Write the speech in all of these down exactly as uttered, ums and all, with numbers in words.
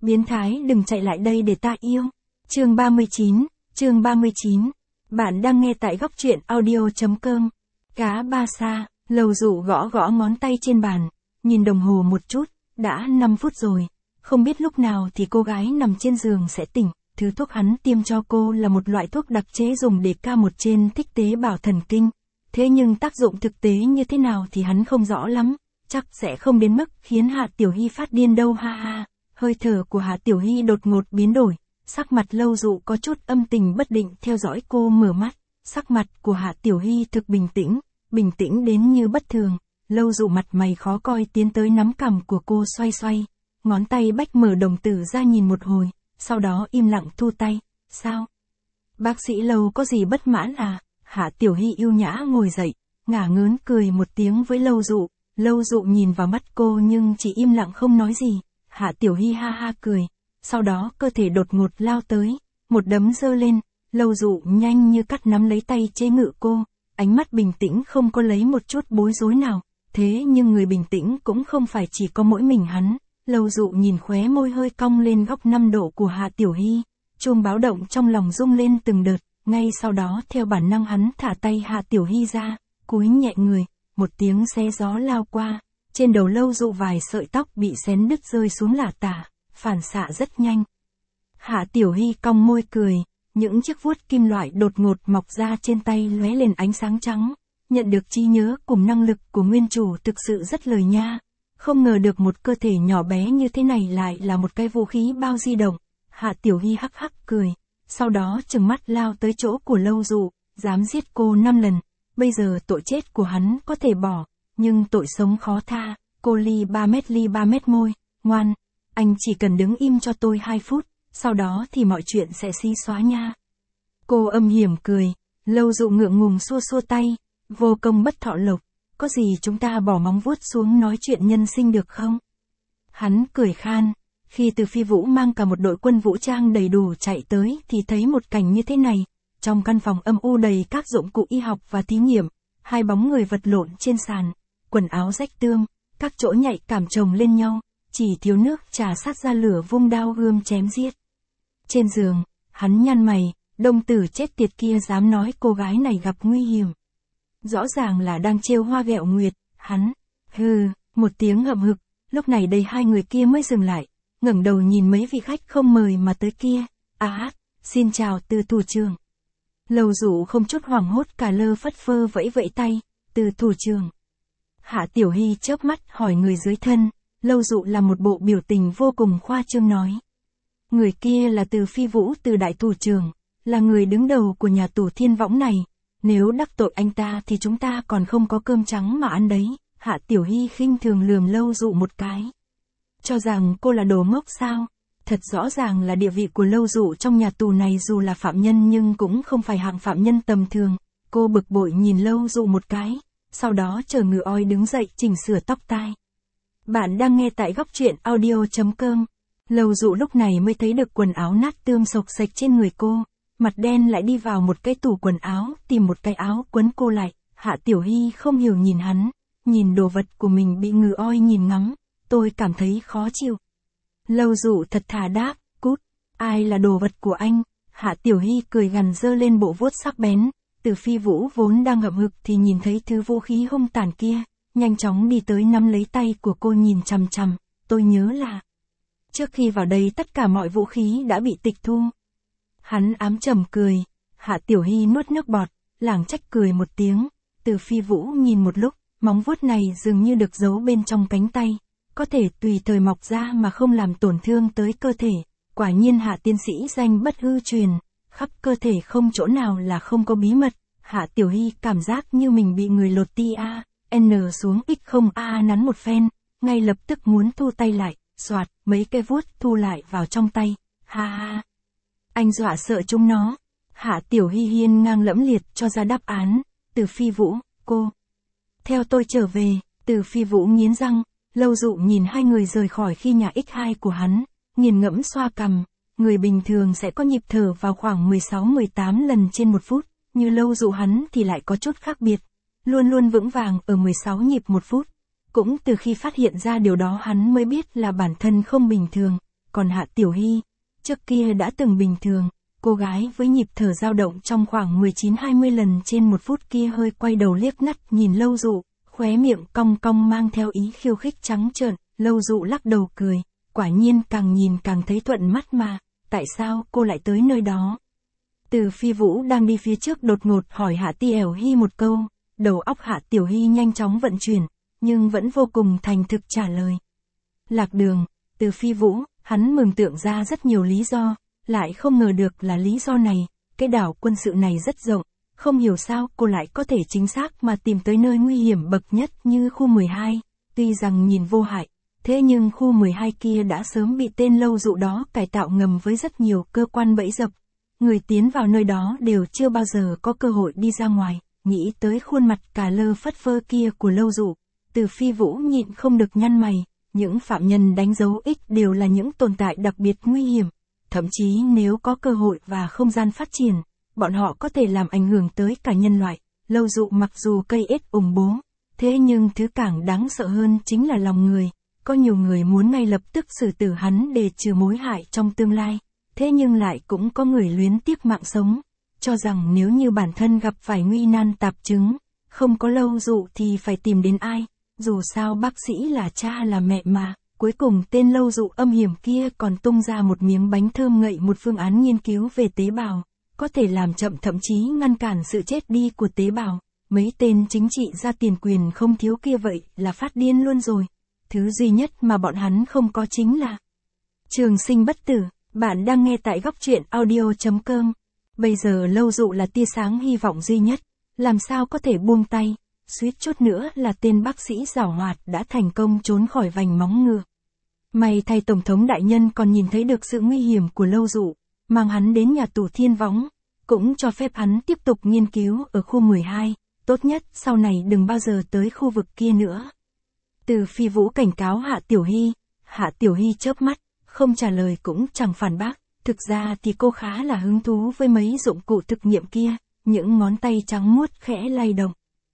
Biến thái đừng chạy lại đây để ta yêu. Chương ba mươi chín, chương ba mươi chín. Bạn đang nghe tại góc truyện audio.com. Cá ba sa, Lầu Dụ gõ gõ ngón tay trên bàn, nhìn đồng hồ một chút, đã năm phút rồi. Không biết lúc nào thì cô gái nằm trên giường sẽ tỉnh. Thứ thuốc hắn tiêm cho cô là một loại thuốc đặc chế dùng để ca một trên thích tế bào thần kinh. Thế nhưng tác dụng thực tế như thế nào thì hắn không rõ lắm. Chắc sẽ không đến mức khiến Hạ Tiểu Hy phát điên đâu ha ha. Hơi thở của Hạ Tiểu Hy đột ngột biến đổi. Sắc mặt Lâu Dụ có chút âm tình bất định theo dõi cô mở mắt. Sắc mặt của Hạ Tiểu Hy thực bình tĩnh, bình tĩnh đến như bất thường. Lâu Dụ mặt mày khó coi tiến tới nắm cằm của cô xoay xoay. Ngón tay bách mở đồng tử ra nhìn một hồi, sau đó im lặng thu tay. Sao? Bác sĩ Lâu có gì bất mãn à? Hạ Tiểu Hy yêu nhã ngồi dậy, ngả ngớn cười một tiếng với Lâu Dụ. Lâu Dụ nhìn vào mắt cô nhưng chỉ im lặng không nói gì. Hạ Tiểu Hy ha ha cười, sau đó cơ thể đột ngột lao tới, một đấm giơ lên. Lâu Dụ nhanh như cắt nắm lấy tay chế ngự cô, ánh mắt bình tĩnh không có lấy một chút bối rối nào. Thế nhưng người bình tĩnh cũng không phải chỉ có mỗi mình hắn. Lâu Dụ nhìn khóe môi hơi cong lên góc năm độ của Hạ Tiểu Hy, chuông báo động trong lòng rung lên từng đợt. Ngay sau đó theo bản năng hắn thả tay Hạ Tiểu Hy ra, cúi nhẹ người, một tiếng xé gió lao qua, trên đầu Lâu Dụ vài sợi tóc bị xén đứt rơi xuống lả tả, phản xạ rất nhanh. Hạ Tiểu Hy cong môi cười, những chiếc vuốt kim loại đột ngột mọc ra trên tay lóe lên ánh sáng trắng. Nhận được trí nhớ cùng năng lực của nguyên chủ thực sự rất lời nha. Không ngờ được một cơ thể nhỏ bé như thế này lại là một cái vũ khí bao di động. Hạ Tiểu Hy hắc hắc cười, sau đó trừng mắt lao tới chỗ của Lâu Dụ, dám giết cô năm lần. Bây giờ tội chết của hắn có thể bỏ, nhưng tội sống khó tha. Cô ly ba mét ly ba mét môi, ngoan, anh chỉ cần đứng im cho tôi hai phút, sau đó thì mọi chuyện sẽ xí xóa nha. Cô âm hiểm cười, Lâu Dụ ngượng ngùng xua xua tay, vô công bất thọ lộc, có gì chúng ta bỏ móng vuốt xuống nói chuyện nhân sinh được không? Hắn cười khan, khi Từ Phi Vũ mang cả một đội quân vũ trang đầy đủ chạy tới thì thấy một cảnh như thế này. Trong căn phòng âm u đầy các dụng cụ y học và thí nghiệm, hai bóng người vật lộn trên sàn, quần áo rách tươm, các chỗ nhạy cảm chồng lên nhau, chỉ thiếu nước trà sát ra lửa vung đao gươm chém giết. Trên giường, hắn nhăn mày, đông tử chết tiệt kia dám nói cô gái này gặp nguy hiểm. Rõ ràng là đang trêu hoa ghẹo nguyệt, hắn, hừ, một tiếng hậm hực, lúc này đây hai người kia mới dừng lại, ngẩng đầu nhìn mấy vị khách không mời mà tới kia. À, xin chào Từ thủ trưởng. Lâu Dụ không chút hoảng hốt cả lơ phất phơ vẫy vẫy tay, Từ thủ trưởng. Hạ Tiểu Hy chớp mắt hỏi người dưới thân, Lâu Dụ là một bộ biểu tình vô cùng khoa trương nói. Người kia là Từ Phi Vũ Từ đại thủ trưởng, là người đứng đầu của nhà tù Thiên Võng này. Nếu đắc tội anh ta thì chúng ta còn không có cơm trắng mà ăn đấy. Hạ Tiểu Hy khinh thường lườm Lâu Dụ một cái. Cho rằng cô là đồ ngốc sao? Thật rõ ràng là địa vị của Lâu Dụ trong nhà tù này dù là phạm nhân nhưng cũng không phải hạng phạm nhân tầm thường. Cô bực bội nhìn Lâu Dụ một cái, sau đó chờ ngựa oi đứng dậy chỉnh sửa tóc tai. Bạn đang nghe tại góc truyện audio.com. Lâu Dụ lúc này mới thấy được quần áo nát tươm xộc xệch trên người cô. Mặt đen lại đi vào một cái tủ quần áo, tìm một cái áo quấn cô lại. Hạ Tiểu Hy không hiểu nhìn hắn, nhìn đồ vật của mình bị ngựa oi nhìn ngắm, tôi cảm thấy khó chịu. Lâu Dụ thật thà đáp, cút, ai là đồ vật của anh? Hạ Tiểu Hy cười gằn giơ lên bộ vuốt sắc bén. Từ Phi Vũ vốn đang ngậm hực thì nhìn thấy thứ vũ khí hung tàn kia, nhanh chóng đi tới nắm lấy tay của cô nhìn chằm chằm. Tôi nhớ là trước khi vào đây tất cả mọi vũ khí đã bị tịch thu. Hắn ám trầm cười, Hạ Tiểu Hy nuốt nước bọt, lảng trách cười một tiếng. Từ Phi Vũ nhìn một lúc, móng vuốt này dường như được giấu bên trong cánh tay, có thể tùy thời mọc ra mà không làm tổn thương tới cơ thể. Quả nhiên Hạ tiên sĩ danh bất hư truyền, khắp cơ thể không chỗ nào là không có bí mật. Hạ Tiểu Hy cảm giác như mình bị người lột ti a, n xuống x không a nắn một phen, ngay lập tức muốn thu tay lại, soạt, mấy cái vuốt thu lại vào trong tay. Ha ha. Anh dọa sợ chúng nó. Hạ Tiểu Hy hiên ngang lẫm liệt cho ra đáp án. Từ Phi Vũ, cô theo tôi trở về. Từ Phi Vũ nghiến răng. Lâu Dụ nhìn hai người rời khỏi khi nhà ích hai của hắn, nghiền ngẫm xoa cằm. Người bình thường sẽ có nhịp thở vào khoảng mười sáu mười tám lần trên một phút, như Lâu Dụ hắn thì lại có chút khác biệt, luôn luôn vững vàng ở mười sáu nhịp một phút. Cũng từ khi phát hiện ra điều đó hắn mới biết là bản thân không bình thường. còn Hạ Tiểu Hy, trước kia đã từng bình thường, cô gái với nhịp thở dao động trong khoảng mười chín hai mươi lần trên một phút kia hơi quay đầu liếc mắt nhìn Lâu Dụ, khóe miệng cong cong mang theo ý khiêu khích trắng trợn. Lâu Dụ lắc đầu cười, quả nhiên càng nhìn càng thấy thuận mắt mà, tại sao cô lại tới nơi đó? Từ Phi Vũ đang đi phía trước đột ngột hỏi Hạ Tiểu Hy một câu, đầu óc Hạ Tiểu Hy nhanh chóng vận chuyển, nhưng vẫn vô cùng thành thực trả lời. Lạc đường, Từ Phi Vũ, hắn mường tượng ra rất nhiều lý do, lại không ngờ được là lý do này, cái đảo quân sự này rất rộng, không hiểu sao cô lại có thể chính xác mà tìm tới nơi nguy hiểm bậc nhất như khu mười hai, tuy rằng nhìn vô hại, thế nhưng khu mười hai kia đã sớm bị tên Lâu Dụ đó cải tạo ngầm với rất nhiều cơ quan bẫy dập. Người tiến vào nơi đó đều chưa bao giờ có cơ hội đi ra ngoài, nghĩ tới khuôn mặt cà lơ phất phơ kia của Lâu Dụ, Từ Phi Vũ nhịn không được nhăn mày, những phạm nhân đánh dấu X đều là những tồn tại đặc biệt nguy hiểm, thậm chí nếu có cơ hội và không gian phát triển, bọn họ có thể làm ảnh hưởng tới cả nhân loại. Lâu Dụ mặc dù cây ết ủng bố, thế nhưng thứ càng đáng sợ hơn chính là lòng người, có nhiều người muốn ngay lập tức xử tử hắn để trừ mối hại trong tương lai. Thế nhưng lại cũng có người luyến tiếc mạng sống, cho rằng nếu như bản thân gặp phải nguy nan tạp chứng, không có Lâu Dụ thì phải tìm đến ai, dù sao bác sĩ là cha là mẹ mà. Cuối cùng tên Lâu Dụ âm hiểm kia còn tung ra một miếng bánh thơm ngậy một phương án nghiên cứu về tế bào, có thể làm chậm thậm chí ngăn cản sự chết đi của tế bào. Mấy tên chính trị ra tiền quyền không thiếu kia vậy là phát điên luôn rồi. Thứ duy nhất mà bọn hắn không có chính là trường sinh bất tử. Bạn đang nghe tại góc truyện audio.com. Bây giờ Lâu Dụ là tia sáng hy vọng duy nhất, làm sao có thể buông tay, suýt chút nữa là tên bác sĩ giảo hoạt đã thành công trốn khỏi vành móng ngựa. May thay Tổng thống đại nhân còn nhìn thấy được sự nguy hiểm của Lâu Dụ, mang hắn đến nhà tù Thiên Võng, cũng cho phép hắn tiếp tục nghiên cứu ở khu mười hai, tốt nhất sau này đừng bao giờ tới khu vực kia nữa. Từ Phi Vũ cảnh cáo Hạ Tiểu Hy, Hạ Tiểu Hy chớp mắt, không trả lời cũng chẳng phản bác, thực ra thì cô khá là hứng thú với mấy dụng cụ thực nghiệm kia, những ngón tay trắng muốt khẽ lay động.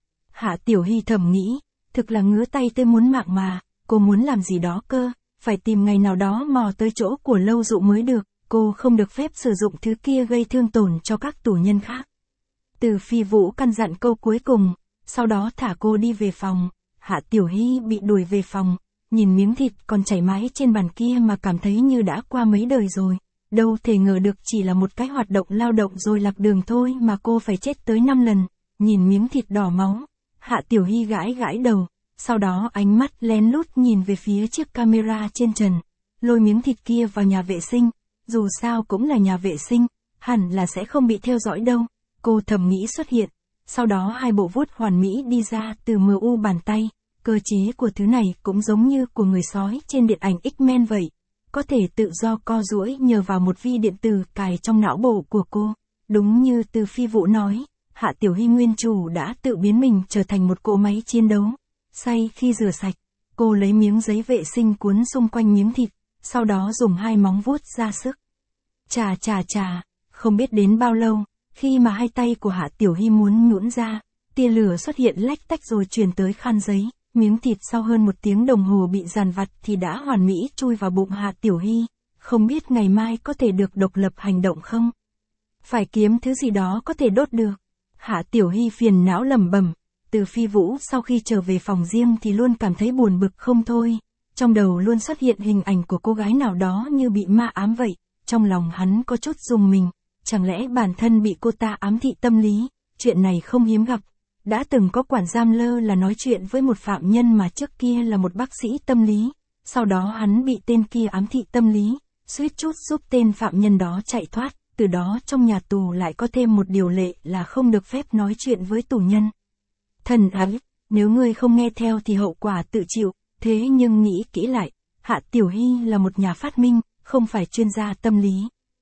Hạ Tiểu Hy thầm nghĩ, thực là ngứa tay tới muốn mạng mà, cô muốn làm gì đó cơ, phải tìm ngày nào đó mò tới chỗ của Lâu Dụ mới được, cô không được phép sử dụng thứ kia gây thương tổn cho các tù nhân khác. Từ Phi Vũ căn dặn câu cuối cùng, sau đó thả cô đi về phòng. Hạ Tiểu Hy bị đuổi về phòng, nhìn miếng thịt còn chảy mãi trên bàn kia mà cảm thấy như đã qua mấy đời rồi, đâu thể ngờ được chỉ là một cái hoạt động lao động rồi lạc đường thôi mà cô phải chết tới năm lần. Nhìn miếng thịt đỏ máu, Hạ Tiểu Hy gãi gãi đầu, sau đó ánh mắt lén lút nhìn về phía chiếc camera trên trần, lôi miếng thịt kia vào nhà vệ sinh, dù sao cũng là nhà vệ sinh, hẳn là sẽ không bị theo dõi đâu, cô thầm nghĩ xuất hiện. Sau đó hai bộ vuốt hoàn mỹ đi ra từ mờ u bàn tay, cơ chế của thứ này cũng giống như của người sói trên điện ảnh X-Men vậy, có thể tự do co duỗi nhờ vào một vi điện tử cài trong não bộ của cô. Đúng như Từ Phi Vũ nói, Hạ Tiểu Hy nguyên chủ đã tự biến mình trở thành một cỗ máy chiến đấu. Say khi rửa sạch, cô lấy miếng giấy vệ sinh cuốn xung quanh miếng thịt, sau đó dùng hai móng vuốt ra sức. Chà chà chà, không biết đến bao lâu, khi mà hai tay của Hạ Tiểu Hy muốn nhũn ra, tia lửa xuất hiện lách tách rồi truyền tới khăn giấy, miếng thịt sau hơn một tiếng đồng hồ bị dàn vặt thì đã hoàn mỹ chui vào bụng Hạ Tiểu Hy, không biết ngày mai có thể được độc lập hành động không? Phải kiếm thứ gì đó có thể đốt được. Hạ Tiểu Hy phiền não lẩm bẩm. Từ Phi Vũ sau khi trở về phòng riêng thì luôn cảm thấy buồn bực không thôi, trong đầu luôn xuất hiện hình ảnh của cô gái nào đó như bị ma ám vậy, trong lòng hắn có chút rùng mình. Chẳng lẽ bản thân bị cô ta ám thị tâm lý, chuyện này không hiếm gặp. Đã từng có quản giam lơ là nói chuyện với một phạm nhân mà trước kia là một bác sĩ tâm lý, sau đó hắn bị tên kia ám thị tâm lý, suýt chút giúp tên phạm nhân đó chạy thoát, từ đó trong nhà tù lại có thêm một điều lệ là không được phép nói chuyện với tù nhân. Thần ái, nếu ngươi không nghe theo thì hậu quả tự chịu, thế nhưng nghĩ kỹ lại, Hạ Tiểu Hy là một nhà phát minh, không phải chuyên gia tâm lý.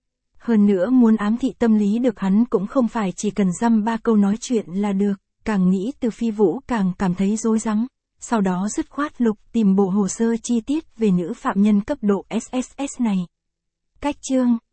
Hơn nữa muốn ám thị tâm lý được hắn cũng không phải chỉ cần dăm ba câu nói chuyện là được, càng nghĩ Từ Phi Vũ càng cảm thấy rối rắm, sau đó dứt khoát lục tìm bộ hồ sơ chi tiết về nữ phạm nhân cấp độ ét ét ét này. Cách chương